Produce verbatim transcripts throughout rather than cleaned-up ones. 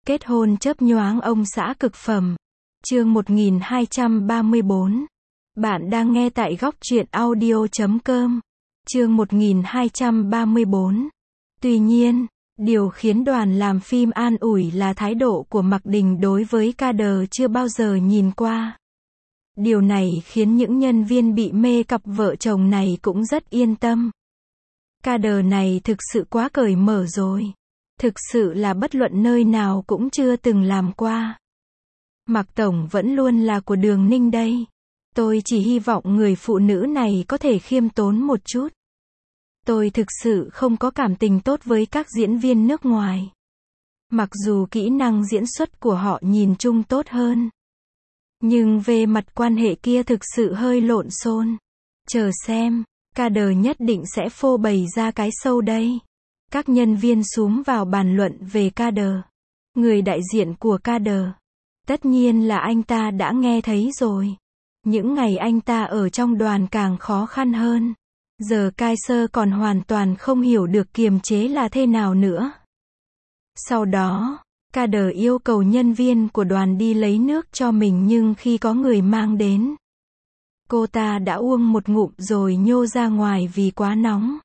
Kết hôn chớp nhoáng ông xã cực phẩm. Chương một nghìn hai trăm ba mươi bốn. Bạn đang nghe tại góc truyện audio chấm com. Chương một nghìn hai trăm ba mươi bốn. Tuy nhiên, điều khiến đoàn làm phim an ủi là thái độ của Mạc Đình đối với Kader chưa bao giờ nhìn qua. Điều này khiến những nhân viên bị mê cặp vợ chồng này cũng rất yên tâm. Kader này thực sự quá cởi mở rồi. Thực sự là bất luận nơi nào cũng chưa từng làm qua. Mạc Tổng vẫn luôn là của Đường Ninh đây. Tôi chỉ hy vọng người phụ nữ này có thể khiêm tốn một chút. Tôi thực sự không có cảm tình tốt với các diễn viên nước ngoài. Mặc dù kỹ năng diễn xuất của họ nhìn chung tốt hơn. Nhưng về mặt quan hệ kia thực sự hơi lộn xộn. Chờ xem, Kader nhất định sẽ phô bày ra cái show đây. Các nhân viên xúm vào bàn luận về Kader. Người đại diện của Kader. Tất nhiên là anh ta đã nghe thấy rồi. Những ngày anh ta ở trong đoàn càng khó khăn hơn. Giờ Kaiser còn hoàn toàn không hiểu được kiềm chế là thế nào nữa. Sau đó, Kader yêu cầu nhân viên của đoàn đi lấy nước cho mình, nhưng khi có người mang đến, cô ta đã uống một ngụm rồi nhô ra ngoài vì quá nóng.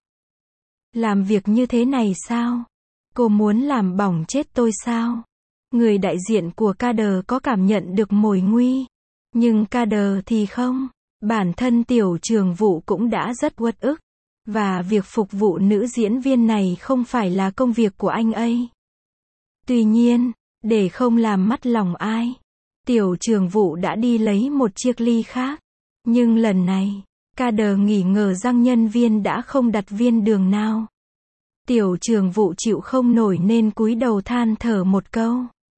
Làm việc như thế này sao? Cô muốn làm bỏng chết tôi sao? Người đại diện của Kader có cảm nhận được mồi nguy. Nhưng Kader thì không. Bản thân tiểu trường vụ cũng đã rất uất ức. Và việc phục vụ nữ diễn viên này không phải là công việc của anh ấy. Tuy nhiên, để không làm mất lòng ai, tiểu trường vụ đã đi lấy một chiếc ly khác. Nhưng lần này, Kader nghi ngờ rằng nhân viên đã không đặt viên đường nào. Tiểu trường vụ chịu không nổi nên cúi đầu than thở một câu.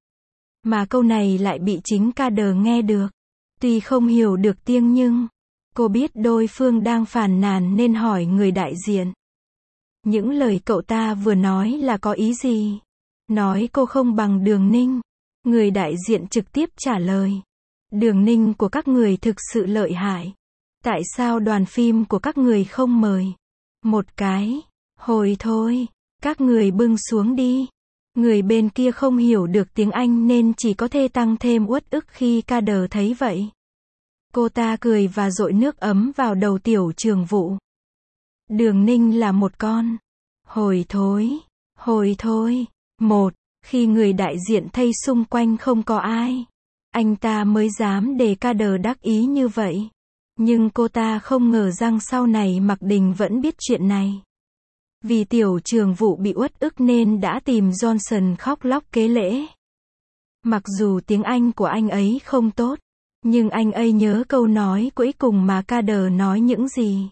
Mà câu này lại bị chính Kader nghe được. Tuy không hiểu được tiếng nhưng cô biết đối phương đang phàn nàn nên hỏi người đại diện. Những lời cậu ta vừa nói là có ý gì? Nói cô không bằng Đường Ninh. Người đại diện trực tiếp trả lời. Đường Ninh của các người thực sự lợi hại. Tại sao đoàn phim của các người không mời? Một cái. Hồi thôi. Các người bưng xuống đi. Người bên kia không hiểu được tiếng Anh nên chỉ có thể tăng thêm uất ức khi Kader thấy vậy. Cô ta cười và dội nước ấm vào đầu tiểu trường vụ. Đường Ninh là một con. Hồi thối. Hồi thôi. Một. Khi người đại diện thấy xung quanh không có ai, anh ta mới dám để Kader đắc ý như vậy. Nhưng cô ta không ngờ rằng sau này Mạc Đình vẫn biết chuyện này. Vì tiểu trường vụ bị uất ức nên đã tìm Johnson khóc lóc kế lễ. Mặc dù tiếng Anh của anh ấy không tốt, nhưng anh ấy nhớ câu nói cuối cùng mà Kader nói những gì.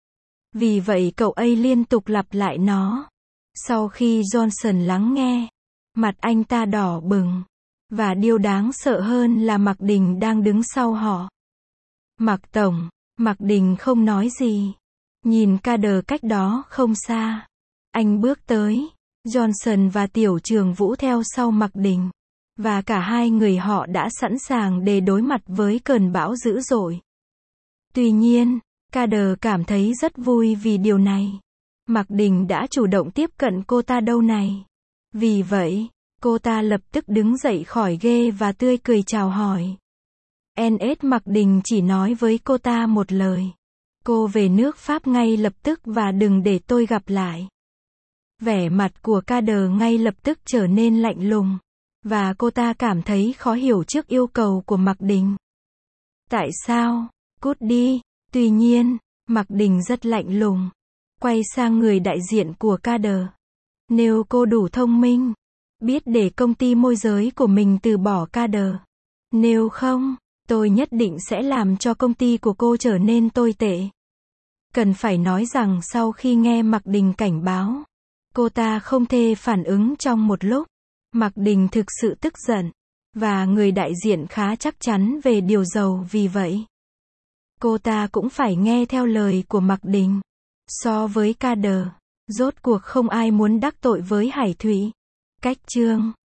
Vì vậy cậu ấy liên tục lặp lại nó. Sau khi Johnson lắng nghe, mặt anh ta đỏ bừng. Và điều đáng sợ hơn là Mạc Đình đang đứng sau họ. Mạc Tổng, Mạc Đình không nói gì. Nhìn Kader cách đó không xa. Anh bước tới. Johnson và tiểu trường vụ theo sau Mạc Đình. Và cả hai người họ đã sẵn sàng để đối mặt với cơn bão dữ dội. Tuy nhiên, Kader cảm thấy rất vui vì điều này. Mạc Đình đã chủ động tiếp cận cô ta đâu này. Vì vậy, cô ta lập tức đứng dậy khỏi ghế và tươi cười chào hỏi. en ét Mạc Đình chỉ nói với cô ta một lời. Cô về nước Pháp ngay lập tức và đừng để tôi gặp lại. Vẻ mặt của Kader ngay lập tức trở nên lạnh lùng. Và cô ta cảm thấy khó hiểu trước yêu cầu của Mạc Đình. Tại sao? Cút đi. Tuy nhiên, Mạc Đình rất lạnh lùng. Quay sang người đại diện của Kader. Nếu cô đủ thông minh, biết để công ty môi giới của mình từ bỏ Kader. Nếu không, tôi nhất định sẽ làm cho công ty của cô trở nên tồi tệ. Cần phải nói rằng sau khi nghe Mạc Đình cảnh báo, cô ta không thể phản ứng trong một lúc. Mạc Đình thực sự tức giận. Và người đại diện khá chắc chắn về điều giàu vì vậy. Cô ta cũng phải nghe theo lời của Mạc Đình. So với Kader, rốt cuộc không ai muốn đắc tội với Hải Thụy. Cách chương